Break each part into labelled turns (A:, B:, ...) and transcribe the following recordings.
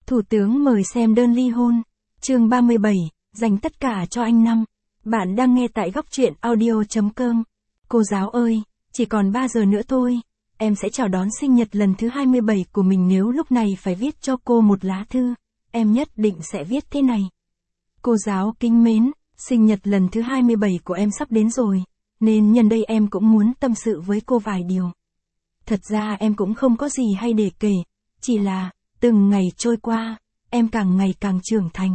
A: Thủ tướng mời xem đơn ly hôn. Chương 37, dành tất cả cho anh Năm. Bạn đang nghe tại góc truyện audio.com. Cô giáo ơi, chỉ còn 3 giờ nữa thôi, em sẽ chào đón sinh nhật lần thứ 27 của mình. Nếu lúc này phải viết cho cô một lá thư, em nhất định sẽ viết thế này. Cô giáo kính mến, sinh nhật lần thứ 27 của em sắp đến rồi, nên nhân đây em cũng muốn tâm sự với cô vài điều. Thật ra em cũng không có gì hay để kể, chỉ là, từng ngày trôi qua, em càng ngày càng trưởng thành.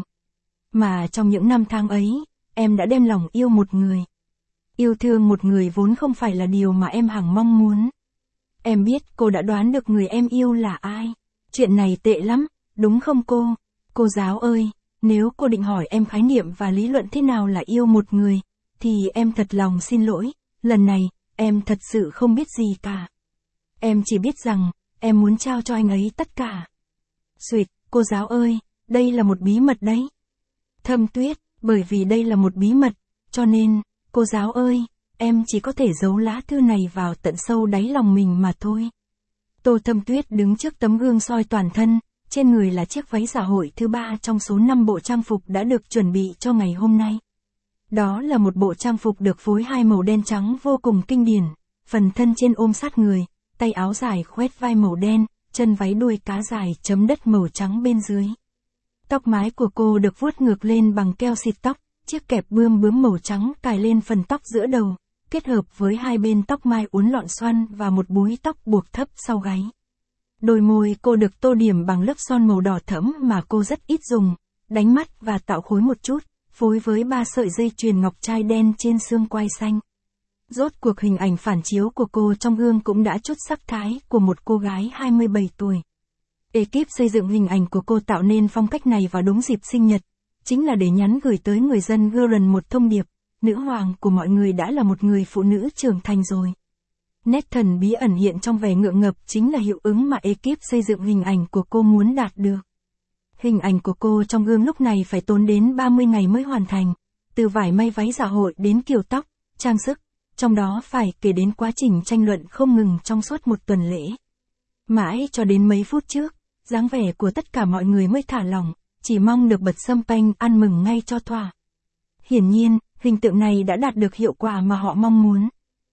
A: Mà trong những năm tháng ấy, em đã đem lòng yêu một người. Yêu thương một người vốn không phải là điều mà em hằng mong muốn. Em biết cô đã đoán được người em yêu là ai. Chuyện này tệ lắm, đúng không cô? Cô giáo ơi, nếu cô định hỏi em khái niệm và lý luận thế nào là yêu một người, thì em thật lòng xin lỗi, lần này, em thật sự không biết gì cả. Em chỉ biết rằng, em muốn trao cho anh ấy tất cả. Xuyệt, cô giáo ơi, đây là một bí mật đấy. Thâm Tuyết, bởi vì đây là một bí mật, cho nên, cô giáo ơi, em chỉ có thể giấu lá thư này vào tận sâu đáy lòng mình mà thôi. Tô Thâm Tuyết đứng trước tấm gương soi toàn thân, trên người là chiếc váy dạ hội thứ 3 trong số 5 bộ trang phục đã được chuẩn bị cho ngày hôm nay. Đó là một bộ trang phục được phối hai màu đen trắng vô cùng kinh điển, phần thân trên ôm sát người, tay áo dài khoét vai màu đen, chân váy đuôi cá dài chấm đất màu trắng bên dưới. Tóc mái của cô được vuốt ngược lên bằng keo xịt tóc, chiếc kẹp bươm bướm màu trắng cài lên phần tóc giữa đầu, kết hợp với hai bên tóc mai uốn lọn xoăn và một búi tóc buộc thấp sau gáy. Đôi môi cô được tô điểm bằng lớp son màu đỏ thẫm mà cô rất ít dùng, đánh mắt và tạo khối một chút, phối với 3 sợi dây chuyền ngọc trai đen trên xương quai xanh. Rốt cuộc hình ảnh phản chiếu của cô trong gương cũng đã chút sắc thái của một cô gái 27 tuổi. Ekip xây dựng hình ảnh của cô tạo nên phong cách này vào đúng dịp sinh nhật, chính là để nhắn gửi tới người dân Guren một thông điệp, nữ hoàng của mọi người đã là một người phụ nữ trưởng thành rồi. Nét thần bí ẩn hiện trong vẻ ngượng ngập chính là hiệu ứng mà ekip xây dựng hình ảnh của cô muốn đạt được. Hình ảnh của cô trong gương lúc này phải tốn đến 30 ngày mới hoàn thành, từ vải may váy dạ hội đến kiểu tóc, trang sức, trong đó phải kể đến quá trình tranh luận không ngừng trong suốt một tuần lễ. Mãi cho đến mấy phút trước, dáng vẻ của tất cả mọi người mới thả lỏng, chỉ mong được bật champagne ăn mừng ngay cho thỏa. Hiển nhiên, hình tượng này đã đạt được hiệu quả mà họ mong muốn.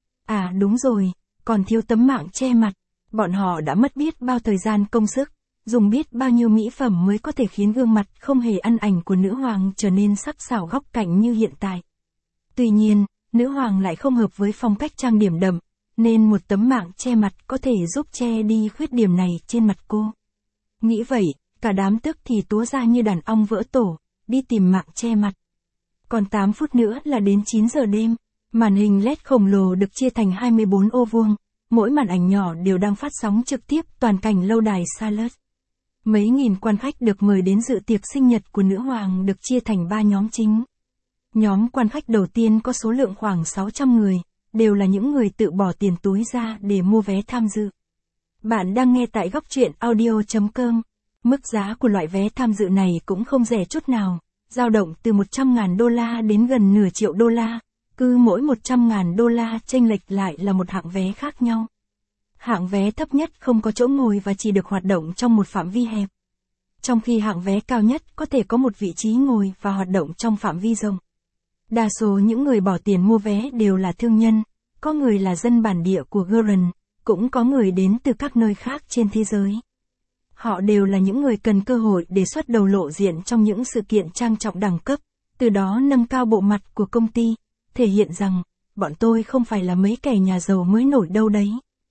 A: À đúng rồi, còn thiếu tấm mạng che mặt, bọn họ đã mất biết bao thời gian công sức, dùng biết bao nhiêu mỹ phẩm mới có thể khiến gương mặt không hề ăn ảnh của nữ hoàng trở nên sắc sảo góc cạnh như hiện tại. Tuy nhiên, nữ hoàng lại không hợp với phong cách trang điểm đậm, nên một tấm mạng che mặt có thể giúp che đi khuyết điểm này trên mặt cô. Nghĩ vậy, cả đám tức thì túa ra như đàn ong vỡ tổ, đi tìm mạng che mặt. Còn 8 phút nữa là đến 9 giờ đêm, màn hình LED khổng lồ được chia thành 24 ô vuông, mỗi màn ảnh nhỏ đều đang phát sóng trực tiếp toàn cảnh lâu đài Charlotte. Mấy nghìn quan khách được mời đến dự tiệc sinh nhật của nữ hoàng được chia thành 3 nhóm chính. Nhóm quan khách đầu tiên có số lượng khoảng 600 người, đều là những người tự bỏ tiền túi ra để mua vé tham dự. Bạn đang nghe tại góc truyện audio.com. Mức giá của loại vé tham dự này cũng không rẻ chút nào, dao động từ 100.000 đô la đến gần nửa triệu đô la, cứ mỗi 100.000 đô la chênh lệch lại là một hạng vé khác nhau. Hạng vé thấp nhất không có chỗ ngồi và chỉ được hoạt động trong một phạm vi hẹp. Trong khi hạng vé cao nhất có thể có một vị trí ngồi và hoạt động trong phạm vi rộng. Đa số những người bỏ tiền mua vé đều là thương nhân, có người là dân bản địa của Guren, cũng có người đến từ các nơi khác trên thế giới. Họ đều là những người cần cơ hội để xuất đầu lộ diện trong những sự kiện trang trọng đẳng cấp, từ đó nâng cao bộ mặt của công ty, thể hiện rằng, bọn tôi không phải là mấy kẻ nhà giàu mới nổi đâu đấy.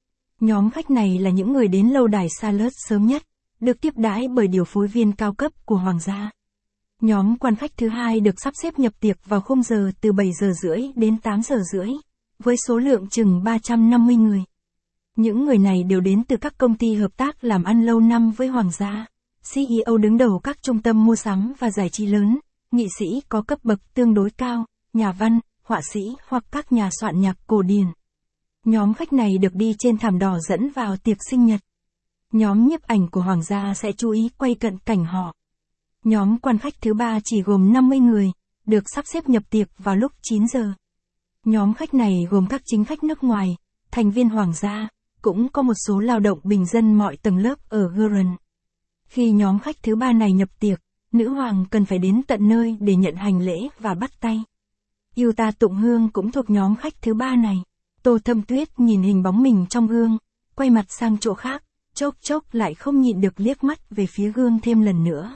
A: Nhóm khách này là những người đến lâu đài Charlotte sớm nhất, được tiếp đãi bởi điều phối viên cao cấp của hoàng gia. Nhóm quan khách thứ hai được sắp xếp nhập tiệc vào khung giờ từ 7 giờ rưỡi đến 8 giờ rưỡi, với số lượng chừng 350 người. Những người này đều đến từ các công ty hợp tác làm ăn lâu năm với hoàng gia, CEO đứng đầu các trung tâm mua sắm và giải trí lớn, nghị sĩ có cấp bậc tương đối cao, nhà văn, họa sĩ hoặc các nhà soạn nhạc cổ điển. Nhóm khách này được đi trên thảm đỏ dẫn vào tiệc sinh nhật. Nhóm nhiếp ảnh của hoàng gia sẽ chú ý quay cận cảnh họ. Nhóm quan khách thứ 3 chỉ gồm 50 người, được sắp xếp nhập tiệc vào lúc 9 giờ. Nhóm khách này gồm các chính khách nước ngoài, thành viên hoàng gia, cũng có một số lao động bình dân mọi tầng lớp ở Guren. Khi nhóm khách thứ 3 này nhập tiệc, nữ hoàng cần phải đến tận nơi để nhận hành lễ và bắt tay. Yuta Tụng Hương cũng thuộc nhóm khách thứ 3 này. Tô Thâm Tuyết nhìn hình bóng mình trong gương, quay mặt sang chỗ khác, chốc chốc lại không nhịn được liếc mắt về phía gương thêm lần nữa.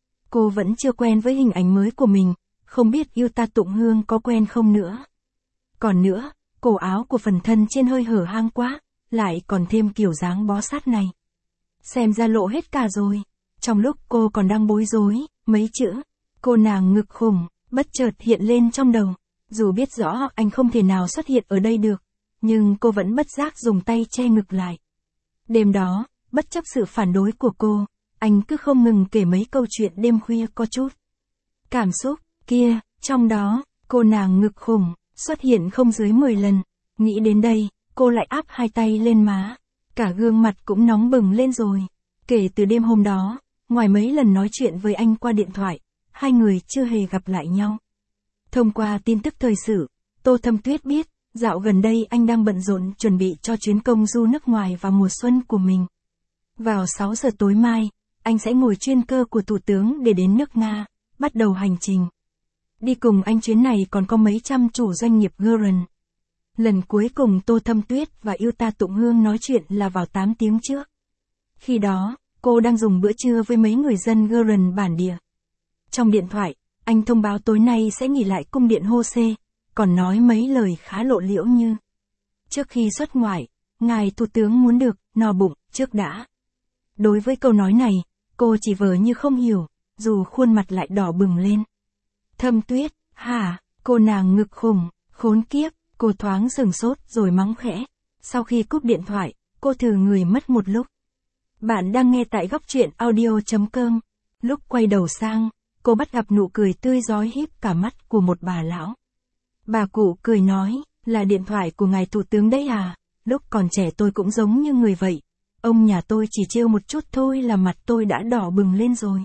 A: Cô vẫn chưa quen với hình ảnh mới của mình, không biết Yuta Tụng Hương có quen không nữa. Còn nữa, cổ áo của phần thân trên hơi hở hang quá, lại còn thêm kiểu dáng bó sát này. Xem ra lộ hết cả rồi. Trong lúc cô còn đang bối rối, mấy chữ, cô nàng ngực khủng, bất chợt hiện lên trong đầu. Dù biết rõ anh không thể nào xuất hiện ở đây được, nhưng cô vẫn bất giác dùng tay che ngực lại. Đêm đó, bất chấp sự phản đối của cô, anh cứ không ngừng kể mấy câu chuyện đêm khuya có chút cảm xúc, kia, trong đó, cô nàng ngực khủng, xuất hiện không dưới 10 lần. Nghĩ đến đây, cô lại áp hai tay lên má, cả gương mặt cũng nóng bừng lên rồi. Kể từ đêm hôm đó, ngoài mấy lần nói chuyện với anh qua điện thoại, hai người chưa hề gặp lại nhau. Thông qua tin tức thời sự, Tô Thâm Tuyết biết, dạo gần đây anh đang bận rộn chuẩn bị cho chuyến công du nước ngoài vào mùa xuân của mình. Vào 6 giờ tối mai, anh sẽ ngồi chuyên cơ của Thủ tướng để đến nước Nga, bắt đầu hành trình. Đi cùng anh chuyến này còn có mấy trăm chủ doanh nghiệp Guren. Lần cuối cùng Tô Thâm Tuyết và Yuta Tụng Hương nói chuyện là vào 8 tiếng trước. Khi đó, cô đang dùng bữa trưa với mấy người dân Guren bản địa. Trong điện thoại, anh thông báo tối nay sẽ nghỉ lại cung điện Hô-xê, còn nói mấy lời khá lộ liễu như: trước khi xuất ngoại, ngài thủ tướng muốn được no bụng trước đã. Đối với câu nói này, cô chỉ vờ như không hiểu, dù khuôn mặt lại đỏ bừng lên. Thâm Tuyết, hả, cô nàng ngực khủng, khốn kiếp, cô thoáng sừng sốt rồi mắng khẽ. Sau khi cúp điện thoại, cô thử người mất một lúc. Bạn đang nghe tại góc truyện audio.com. Lúc quay đầu sang, cô bắt gặp nụ cười tươi rói híp cả mắt của một bà lão. Bà cụ cười nói, là điện thoại của ngài thủ tướng đấy à, lúc còn trẻ tôi cũng giống như người vậy. Ông nhà tôi chỉ trêu một chút thôi là mặt tôi đã đỏ bừng lên rồi.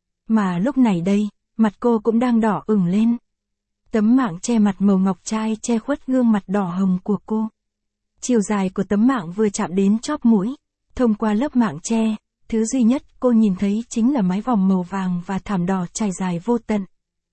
A: Mà lúc này đây, mặt cô cũng đang đỏ ửng lên. Tấm mạng che mặt màu ngọc trai che khuất gương mặt đỏ hồng của cô. Chiều dài của tấm mạng vừa chạm đến chóp mũi. Thông qua lớp mạng che, thứ duy nhất cô nhìn thấy chính là mái vòng màu vàng và thảm đỏ trải dài vô tận.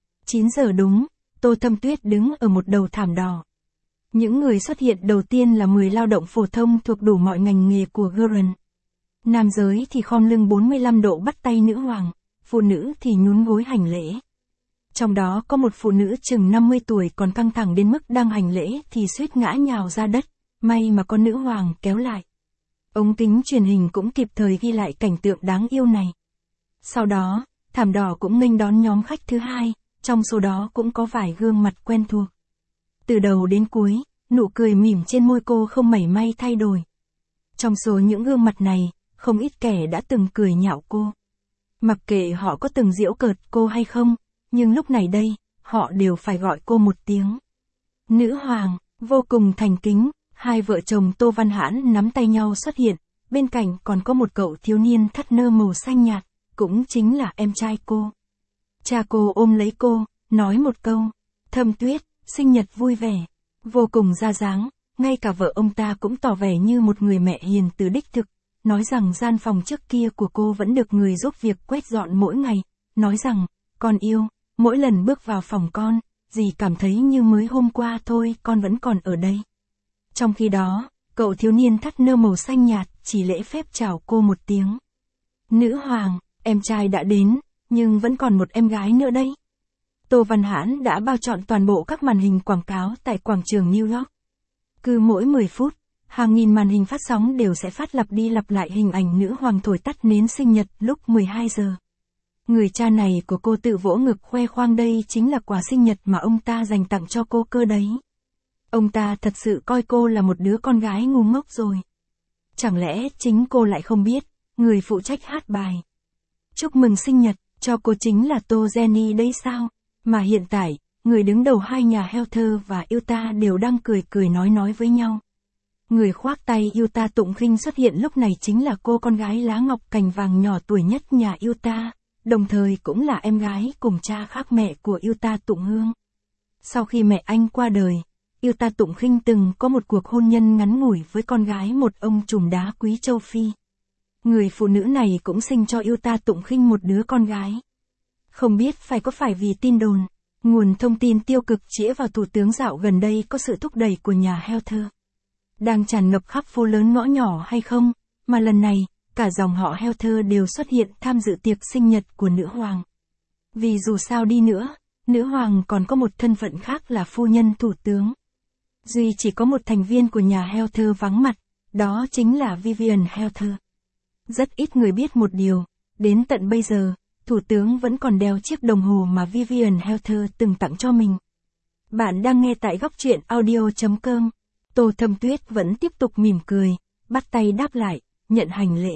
A: 9 giờ đúng, Tô Thâm Tuyết đứng ở một đầu thảm đỏ. Những người xuất hiện đầu tiên là 10 lao động phổ thông thuộc đủ mọi ngành nghề của Guren. Nam giới thì khom lưng 45 độ bắt tay nữ hoàng, phụ nữ thì nhún gối hành lễ. Trong đó có một phụ nữ chừng 50 tuổi còn căng thẳng đến mức đang hành lễ thì suýt ngã nhào ra đất, may mà con nữ hoàng kéo lại. Ống kính truyền hình cũng kịp thời ghi lại cảnh tượng đáng yêu này. Sau đó, thảm đỏ cũng nghênh đón nhóm khách thứ hai, trong số đó cũng có vài gương mặt quen thuộc. Từ đầu đến cuối, nụ cười mỉm trên môi cô không mảy may thay đổi. Trong số những gương mặt này, không ít kẻ đã từng cười nhạo cô. Mặc kệ họ có từng giễu cợt cô hay không, nhưng lúc này đây, họ đều phải gọi cô một tiếng nữ hoàng. Vô cùng thành kính, hai vợ chồng Tô Văn Hãn nắm tay nhau xuất hiện, bên cạnh còn có một cậu thiếu niên thắt nơ màu xanh nhạt, cũng chính là em trai cô. Cha cô ôm lấy cô, nói một câu, Thâm Tuyết, sinh nhật vui vẻ, vô cùng ra dáng, ngay cả vợ ông ta cũng tỏ vẻ như một người mẹ hiền từ đích thực, nói rằng gian phòng trước kia của cô vẫn được người giúp việc quét dọn mỗi ngày, nói rằng, con yêu, mỗi lần bước vào phòng con, dì cảm thấy như mới hôm qua thôi con vẫn còn ở đây. Trong khi đó, cậu thiếu niên thắt nơ màu xanh nhạt chỉ lễ phép chào cô một tiếng. Nữ hoàng, em trai đã đến, nhưng vẫn còn một em gái nữa đây. Tô Văn Hãn đã bao trọn toàn bộ các màn hình quảng cáo tại quảng trường New York. Cứ mỗi 10 phút, hàng nghìn màn hình phát sóng đều sẽ phát lặp đi lặp lại hình ảnh nữ hoàng thổi tắt nến sinh nhật lúc 12 giờ. Người cha này của cô tự vỗ ngực khoe khoang đây chính là quà sinh nhật mà ông ta dành tặng cho cô cơ đấy. Ông ta thật sự coi cô là một đứa con gái ngu ngốc rồi. Chẳng lẽ chính cô lại không biết, người phụ trách hát bài chúc mừng sinh nhật cho cô chính là Tô Jenny đấy sao? Mà hiện tại, người đứng đầu hai nhà Heather và Yuta đều đang cười nói với nhau. Người khoác tay Yuta Tụng Khinh xuất hiện lúc này chính là cô con gái lá ngọc cành vàng nhỏ tuổi nhất nhà Yuta, đồng thời cũng là em gái cùng cha khác mẹ của Yuta Tụng Hương. Sau khi mẹ anh qua đời, Yuta Tụng Khinh từng có một cuộc hôn nhân ngắn ngủi với con gái một ông trùm đá quý châu Phi. người phụ nữ này cũng sinh cho Yuta Tụng Khinh một đứa con gái. Không biết có phải vì tin đồn, nguồn thông tin tiêu cực chĩa vào thủ tướng dạo gần đây có sự thúc đẩy của nhà Heather đang tràn ngập khắp phố lớn ngõ nhỏ hay không, mà lần này, cả dòng họ Heather đều xuất hiện tham dự tiệc sinh nhật của nữ hoàng. Vì dù sao đi nữa, nữ hoàng còn có một thân phận khác là phu nhân thủ tướng. Duy chỉ có một thành viên của nhà Heather vắng mặt, đó chính là Vivian Heather. Rất ít người biết một điều, đến tận bây giờ, thủ tướng vẫn còn đeo chiếc đồng hồ mà Vivian Heather từng tặng cho mình. Bạn đang nghe tại góc truyện audio.com. Tô Thâm Tuyết vẫn tiếp tục mỉm cười, bắt tay đáp lại, nhận hành lễ.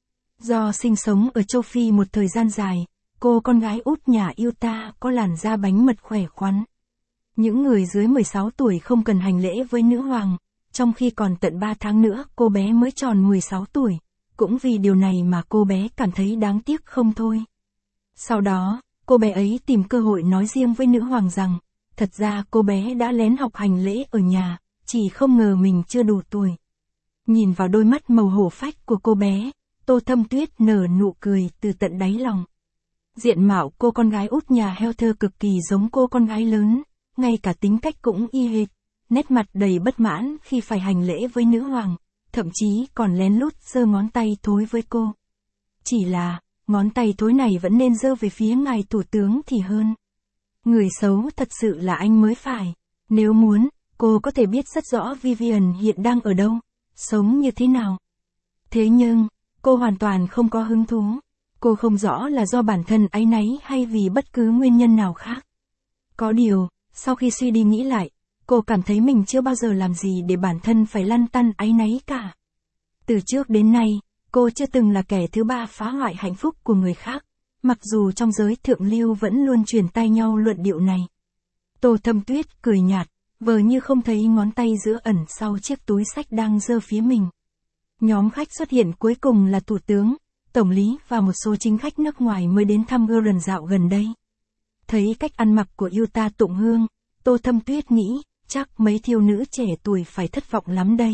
A: Do sinh sống ở châu Phi một thời gian dài, cô con gái út nhà Yuta có làn da bánh mật khỏe khoắn. Những người dưới 16 tuổi không cần hành lễ với nữ hoàng, trong khi còn tận 3 tháng nữa cô bé mới tròn 16 tuổi. Cũng vì điều này mà cô bé cảm thấy đáng tiếc không thôi. Sau đó, cô bé ấy tìm cơ hội nói riêng với nữ hoàng rằng, thật ra cô bé đã lén học hành lễ ở nhà, chỉ không ngờ mình chưa đủ tuổi. Nhìn vào đôi mắt màu hổ phách của cô bé, Tô Thâm Tuyết nở nụ cười từ tận đáy lòng. Diện mạo cô con gái út nhà Heather cực kỳ giống cô con gái lớn, ngay cả tính cách cũng y hệt, nét mặt đầy bất mãn khi phải hành lễ với nữ hoàng, thậm chí còn lén lút giơ ngón tay thối với cô. Chỉ là, ngón tay thối này vẫn nên giơ về phía ngài thủ tướng thì hơn. Người xấu thật sự là anh mới phải. Nếu muốn, cô có thể biết rất rõ Vivian hiện đang ở đâu, sống như thế nào. Thế nhưng, cô hoàn toàn không có hứng thú. Cô không rõ là do bản thân áy náy hay vì bất cứ nguyên nhân nào khác. Có điều, sau khi suy đi nghĩ lại, cô cảm thấy mình chưa bao giờ làm gì để bản thân phải lăn tăn áy náy cả. Từ trước đến nay, cô chưa từng là kẻ thứ ba phá hoại hạnh phúc của người khác, mặc dù trong giới thượng lưu vẫn luôn truyền tai nhau luận điệu này. Tô Thâm Tuyết cười nhạt, vờ như không thấy ngón tay giữa ẩn sau chiếc túi xách đang giơ phía mình. Nhóm khách xuất hiện cuối cùng là thủ tướng, tổng lý và một số chính khách nước ngoài mới đến thăm Gordon dạo gần đây. Thấy cách ăn mặc của Yuta Tụng Hương, Tô Thâm Tuyết nghĩ, chắc mấy thiếu nữ trẻ tuổi phải thất vọng lắm đây.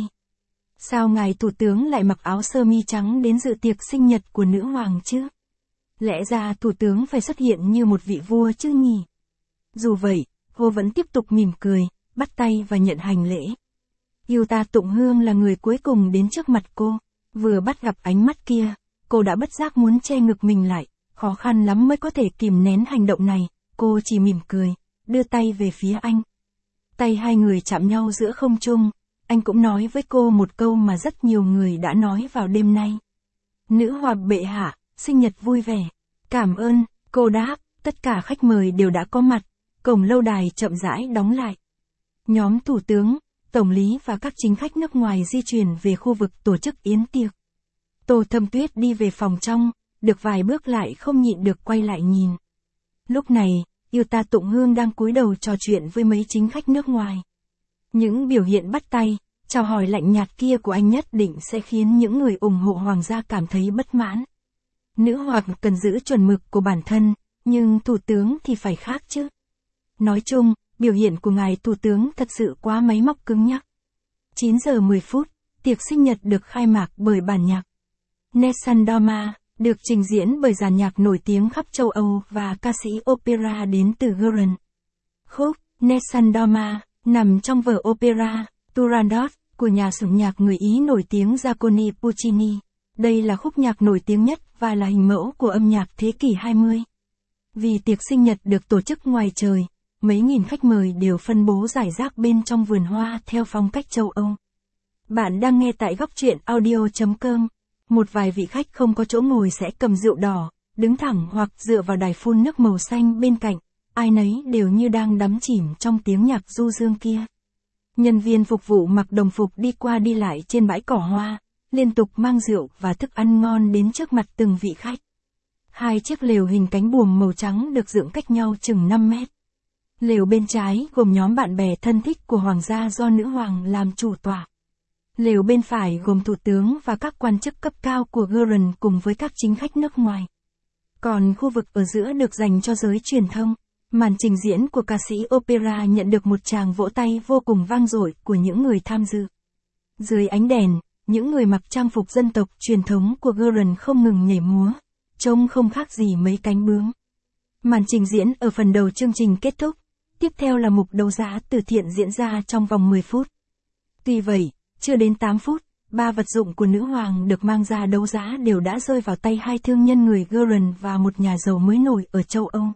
A: Sao ngài thủ tướng lại mặc áo sơ mi trắng đến dự tiệc sinh nhật của nữ hoàng chứ? Lẽ ra thủ tướng phải xuất hiện như một vị vua chứ nhỉ? Dù vậy, cô vẫn tiếp tục mỉm cười, bắt tay và nhận hành lễ. Yuta Tụng Hương là người cuối cùng đến trước mặt cô, vừa bắt gặp ánh mắt kia, cô đã bất giác muốn che ngực mình lại, khó khăn lắm mới có thể kìm nén hành động này, cô chỉ mỉm cười, đưa tay về phía anh. Tay hai người chạm nhau giữa không trung, anh cũng nói với cô một câu mà rất nhiều người đã nói vào đêm nay. Nữ hoàng bệ hạ, sinh nhật vui vẻ. Cảm ơn, cô đáp, tất cả khách mời đều đã có mặt, cổng lâu đài chậm rãi đóng lại. Nhóm thủ tướng, tổng lý và các chính khách nước ngoài di chuyển về khu vực tổ chức yến tiệc. Tô Thâm Tuyết đi về phòng trong, được vài bước lại không nhịn được quay lại nhìn. Lúc này, Yuta Tụng Hương đang cúi đầu trò chuyện với mấy chính khách nước ngoài. Những biểu hiện bắt tay, chào hỏi lạnh nhạt kia của anh nhất định sẽ khiến những người ủng hộ hoàng gia cảm thấy bất mãn. Nữ hoàng cần giữ chuẩn mực của bản thân, nhưng thủ tướng thì phải khác chứ. Nói chung, biểu hiện của ngài thủ tướng thật sự quá máy móc cứng nhắc. 9 giờ 10 phút, tiệc sinh nhật được khai mạc bởi bản nhạc Nessun Dorma, được trình diễn bởi dàn nhạc nổi tiếng khắp châu Âu và ca sĩ opera đến từ Gordon. Khúc Nessun Dorma nằm trong vở opera Turandot của nhà soạn nhạc người Ý nổi tiếng Giacomo Puccini. Đây là khúc nhạc nổi tiếng nhất và là hình mẫu của âm nhạc thế kỷ 20. Vì tiệc sinh nhật được tổ chức ngoài trời, mấy nghìn khách mời đều phân bố rải rác bên trong vườn hoa theo phong cách châu Âu. Bạn đang nghe tại góc truyện audio.com. Một vài vị khách không có chỗ ngồi sẽ cầm rượu đỏ, đứng thẳng hoặc dựa vào đài phun nước màu xanh bên cạnh, ai nấy đều như đang đắm chìm trong tiếng nhạc du dương kia. Nhân viên phục vụ mặc đồng phục đi qua đi lại trên bãi cỏ hoa, liên tục mang rượu và thức ăn ngon đến trước mặt từng vị khách. 2 chiếc lều hình cánh buồm màu trắng được dựng cách nhau chừng 5 mét. Lều bên trái gồm nhóm bạn bè thân thích của hoàng gia do nữ hoàng làm chủ tọa. Lều bên phải gồm thủ tướng và các quan chức cấp cao của Gordon cùng với các chính khách nước ngoài. Còn khu vực ở giữa được dành cho giới truyền thông. Màn trình diễn của ca sĩ opera nhận được một tràng vỗ tay vô cùng vang dội của những người tham dự. Dưới ánh đèn, những người mặc trang phục dân tộc truyền thống của Guren không ngừng nhảy múa, trông không khác gì mấy cánh bướm. Màn trình diễn ở phần đầu chương trình kết thúc, tiếp theo là mục đấu giá từ thiện diễn ra trong vòng 10 phút. Tuy vậy, chưa đến 8 phút, 3 vật dụng của nữ hoàng được mang ra đấu giá đều đã rơi vào tay hai thương nhân người Guren và một nhà giàu mới nổi ở châu Âu.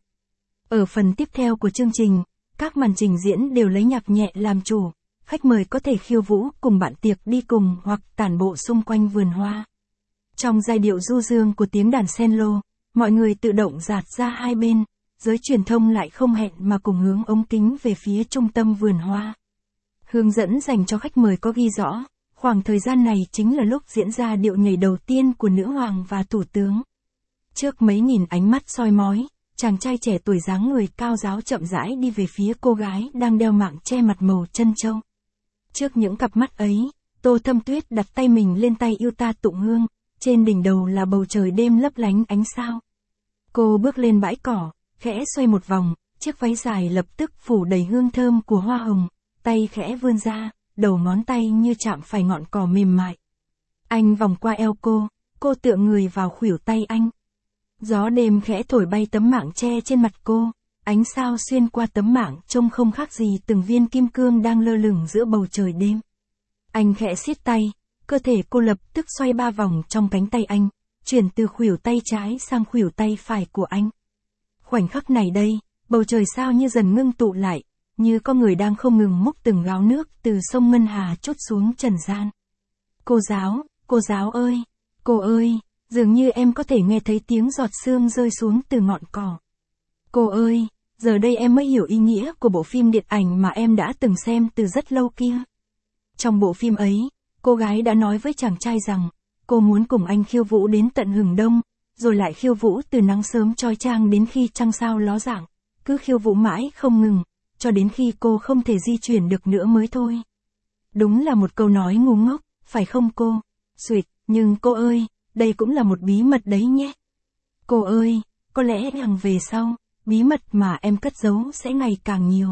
A: Ở phần tiếp theo của chương trình, các màn trình diễn đều lấy nhạc nhẹ làm chủ, khách mời có thể khiêu vũ cùng bạn tiệc đi cùng hoặc tản bộ xung quanh vườn hoa. Trong giai điệu du dương của tiếng đàn cello, mọi người tự động dạt ra hai bên, giới truyền thông lại không hẹn mà cùng hướng ống kính về phía trung tâm vườn hoa. Hướng dẫn dành cho khách mời có ghi rõ, khoảng thời gian này chính là lúc diễn ra điệu nhảy đầu tiên của nữ hoàng và thủ tướng. Trước mấy nghìn ánh mắt soi mói, chàng trai trẻ tuổi dáng người cao ráo chậm rãi đi về phía cô gái đang đeo mạng che mặt màu trân châu. Trước những cặp mắt ấy, Tô Thâm Tuyết đặt tay mình lên tay yêu ta tụng hương, trên đỉnh đầu là bầu trời đêm lấp lánh ánh sao. Cô bước lên bãi cỏ, khẽ xoay một vòng, chiếc váy dài lập tức phủ đầy hương thơm của hoa hồng, tay khẽ vươn ra, đầu ngón tay như chạm phải ngọn cỏ mềm mại. Anh vòng qua eo cô tựa người vào khuỷu tay anh. Gió đêm khẽ thổi bay tấm mạng che trên mặt cô, ánh sao xuyên qua tấm mạng trông không khác gì từng viên kim cương đang lơ lửng giữa bầu trời đêm. Anh khẽ siết tay, cơ thể cô lập tức xoay 3 vòng trong cánh tay anh, chuyển từ khuỷu tay trái sang khuỷu tay phải của anh. Khoảnh khắc này đây, bầu trời sao như dần ngưng tụ lại, như có người đang không ngừng múc từng gáo nước từ sông Ngân Hà trút xuống trần gian. Cô giáo ơi, cô ơi, dường như em có thể nghe thấy tiếng giọt sương rơi xuống từ ngọn cỏ. Cô ơi, giờ đây em mới hiểu ý nghĩa của bộ phim điện ảnh mà em đã từng xem từ rất lâu kia. Trong bộ phim ấy, cô gái đã nói với chàng trai rằng, cô muốn cùng anh khiêu vũ đến tận hừng đông, rồi lại khiêu vũ từ nắng sớm chói chang đến khi trăng sao ló dạng, cứ khiêu vũ mãi không ngừng, cho đến khi cô không thể di chuyển được nữa mới thôi. Đúng là một câu nói ngu ngốc, phải không cô? Suyệt, nhưng cô ơi, đây cũng là một bí mật đấy nhé. Cô ơi, có lẽ hằng về sau, bí mật mà em cất giấu sẽ ngày càng nhiều.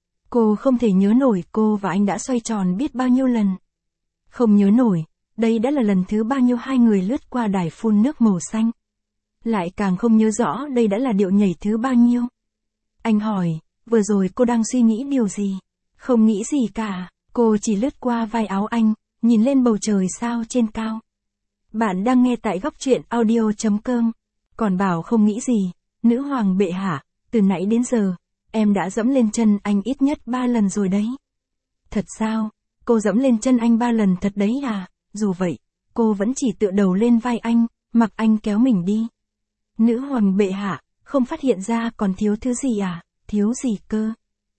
A: Cô không thể nhớ nổi cô và anh đã xoay tròn biết bao nhiêu lần. Không nhớ nổi, đây đã là lần thứ bao nhiêu hai người lướt qua đài phun nước màu xanh. Lại càng không nhớ rõ đây đã là điệu nhảy thứ bao nhiêu. Anh hỏi, vừa rồi cô đang suy nghĩ điều gì? Không nghĩ gì cả, cô chỉ lướt qua vai áo anh, nhìn lên bầu trời sao trên cao. Bạn đang nghe tại góc truyện audio.com. Còn bảo không nghĩ gì, nữ hoàng bệ hạ, từ nãy đến giờ, em đã dẫm lên chân anh ít nhất 3 lần rồi đấy. Thật sao? Cô dẫm lên chân anh 3 lần thật đấy à? Dù vậy, cô vẫn chỉ tựa đầu lên vai anh, mặc anh kéo mình đi. Nữ hoàng bệ hạ, không phát hiện ra còn thiếu thứ gì à? Thiếu gì cơ?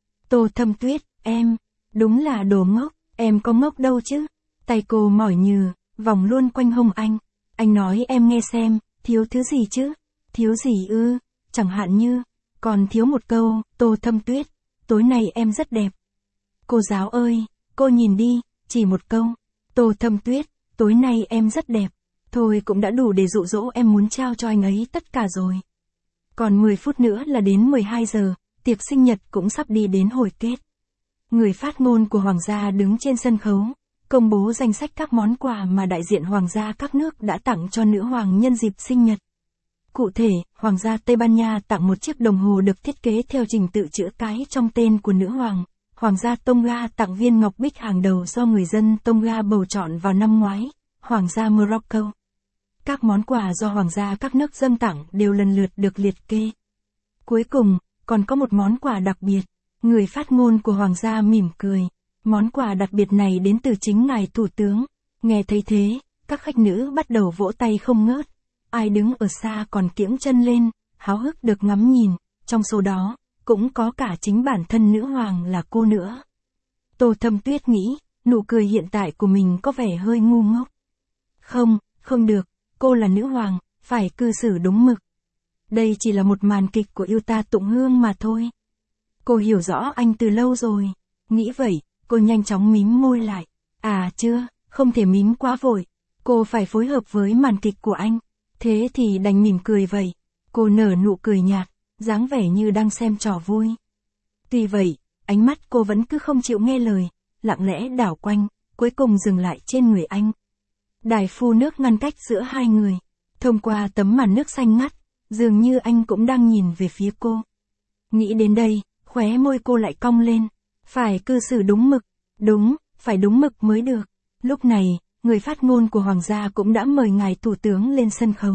A: Tô Thâm Tuyết, em, đúng là đồ ngốc, em có ngốc đâu chứ? Tay cô mỏi nhừ, vòng luôn quanh hông anh. Anh nói em nghe xem, thiếu thứ gì chứ? Thiếu gì ư? Chẳng hạn như, còn thiếu một câu, Tô Thâm Tuyết, tối nay em rất đẹp. Cô giáo ơi, cô nhìn đi, chỉ một câu, Tô Thâm Tuyết, tối nay em rất đẹp. Thôi cũng đã đủ để dụ dỗ em muốn trao cho anh ấy tất cả rồi. Còn 10 phút nữa là đến 12 giờ, tiệc sinh nhật cũng sắp đi đến hồi kết. Người phát ngôn của Hoàng gia đứng trên sân khấu, công bố danh sách các món quà mà đại diện Hoàng gia các nước đã tặng cho nữ hoàng nhân dịp sinh nhật. Cụ thể, Hoàng gia Tây Ban Nha tặng một chiếc đồng hồ được thiết kế theo trình tự chữ cái trong tên của nữ hoàng. Hoàng gia Tonga tặng viên ngọc bích hàng đầu do người dân Tonga bầu chọn vào năm ngoái. Hoàng gia Morocco. Các món quà do Hoàng gia các nước dâng tặng đều lần lượt được liệt kê. Cuối cùng, còn có một món quà đặc biệt. Người phát ngôn của Hoàng gia mỉm cười. Món quà đặc biệt này đến từ chính ngài thủ tướng. Nghe thấy thế, các khách nữ bắt đầu vỗ tay không ngớt. Ai đứng ở xa còn kiễng chân lên, háo hức được ngắm nhìn, trong số đó, cũng có cả chính bản thân nữ hoàng là cô nữa. Tô Thâm Tuyết nghĩ, nụ cười hiện tại của mình có vẻ hơi ngu ngốc. Không được, cô là nữ hoàng, phải cư xử đúng mực. Đây chỉ là một màn kịch của yêu ta tụng hương mà thôi. Cô hiểu rõ anh từ lâu rồi. Nghĩ vậy, cô nhanh chóng mím môi lại. À chưa, không thể mím quá vội. Cô phải phối hợp với màn kịch của anh. Thế thì đành mỉm cười vậy. Cô nở nụ cười nhạt, dáng vẻ như đang xem trò vui. Tuy vậy, ánh mắt cô vẫn cứ không chịu nghe lời, lặng lẽ đảo quanh, cuối cùng dừng lại trên người anh. Đài phun nước ngăn cách giữa hai người. Thông qua tấm màn nước xanh ngắt, dường như anh cũng đang nhìn về phía cô. Nghĩ đến đây, khóe môi cô lại cong lên. Phải cư xử đúng mực. Đúng, phải đúng mực mới được. Lúc này, người phát ngôn của Hoàng gia cũng đã mời ngài thủ tướng lên sân khấu.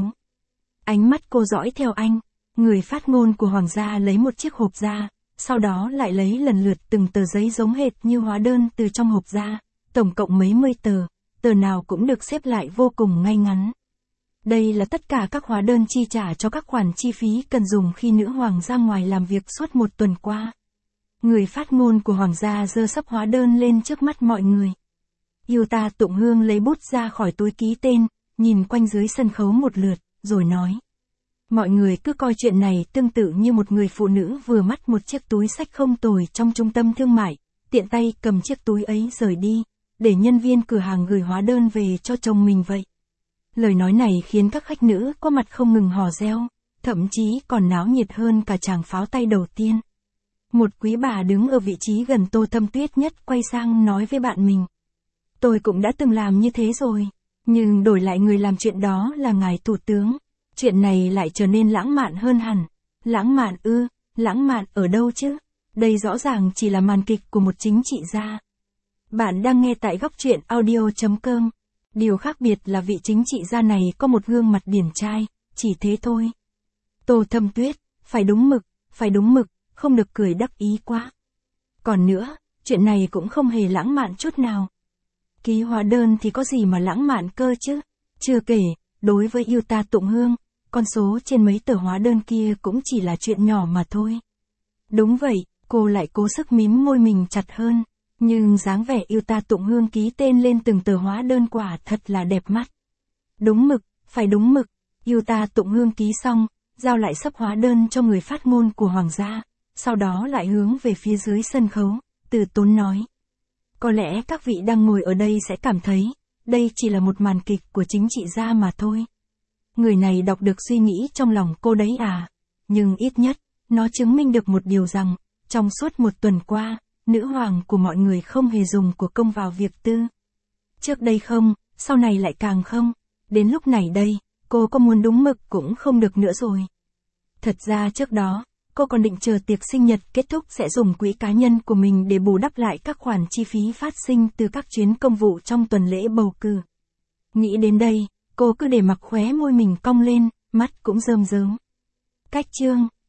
A: Ánh mắt cô dõi theo anh. Người phát ngôn của Hoàng gia lấy một chiếc hộp ra, sau đó lại lấy lần lượt từng tờ giấy giống hệt như hóa đơn từ trong hộp ra, tổng cộng mấy mươi tờ, tờ nào cũng được xếp lại vô cùng ngay ngắn. Đây là tất cả các hóa đơn chi trả cho các khoản chi phí cần dùng khi nữ hoàng ra ngoài làm việc suốt một tuần qua. Người phát ngôn của Hoàng gia giơ xấp hóa đơn lên trước mắt mọi người. Yuta Tụng Hương lấy bút ra khỏi túi ký tên, nhìn quanh dưới sân khấu một lượt, rồi nói. Mọi người cứ coi chuyện này tương tự như một người phụ nữ vừa mất một chiếc túi xách không tồi trong trung tâm thương mại, tiện tay cầm chiếc túi ấy rời đi, để nhân viên cửa hàng gửi hóa đơn về cho chồng mình vậy. Lời nói này khiến các khách nữ có mặt không ngừng hò reo, thậm chí còn náo nhiệt hơn cả tràng pháo tay đầu tiên. Một quý bà đứng ở vị trí gần Tô Thâm Tuyết nhất quay sang nói với bạn mình. Tôi cũng đã từng làm như thế rồi, nhưng đổi lại người làm chuyện đó là ngài thủ tướng. Chuyện này lại trở nên lãng mạn hơn hẳn. Lãng mạn ư, lãng mạn ở đâu chứ? Đây rõ ràng chỉ là màn kịch của một chính trị gia. Bạn đang nghe tại góc truyện audio.com. Điều khác biệt là vị chính trị gia này có một gương mặt điển trai, chỉ thế thôi. Tô Thâm Tuyết, phải đúng mực, không được cười đắc ý quá. Còn nữa, chuyện này cũng không hề lãng mạn chút nào. Ký hóa đơn thì có gì mà lãng mạn cơ chứ? Chưa kể, đối với Yuta Tụng Hương, con số trên mấy tờ hóa đơn kia cũng chỉ là chuyện nhỏ mà thôi. Đúng vậy, cô lại cố sức mím môi mình chặt hơn, nhưng dáng vẻ Yuta Tụng Hương ký tên lên từng tờ hóa đơn quả thật là đẹp mắt. Đúng mực, phải đúng mực, Yuta Tụng Hương ký xong, giao lại xấp hóa đơn cho người phát ngôn của Hoàng gia, sau đó lại hướng về phía dưới sân khấu, từ tốn nói. Có lẽ các vị đang ngồi ở đây sẽ cảm thấy, đây chỉ là một màn kịch của chính trị gia mà thôi. Người này đọc được suy nghĩ trong lòng cô đấy à, nhưng ít nhất, nó chứng minh được một điều rằng, trong suốt một tuần qua, nữ hoàng của mọi người không hề dùng của công vào việc tư. Trước đây không, sau này lại càng không, đến lúc này đây, cô có muốn đúng mực cũng không được nữa rồi. Thật ra trước đó, cô còn định chờ tiệc sinh nhật kết thúc sẽ dùng quỹ cá nhân của mình để bù đắp lại các khoản chi phí phát sinh từ các chuyến công vụ trong tuần lễ bầu cử. Nghĩ đến đây, cô cứ để mặc khóe môi mình cong lên, mắt cũng rơm rớm. Cách chương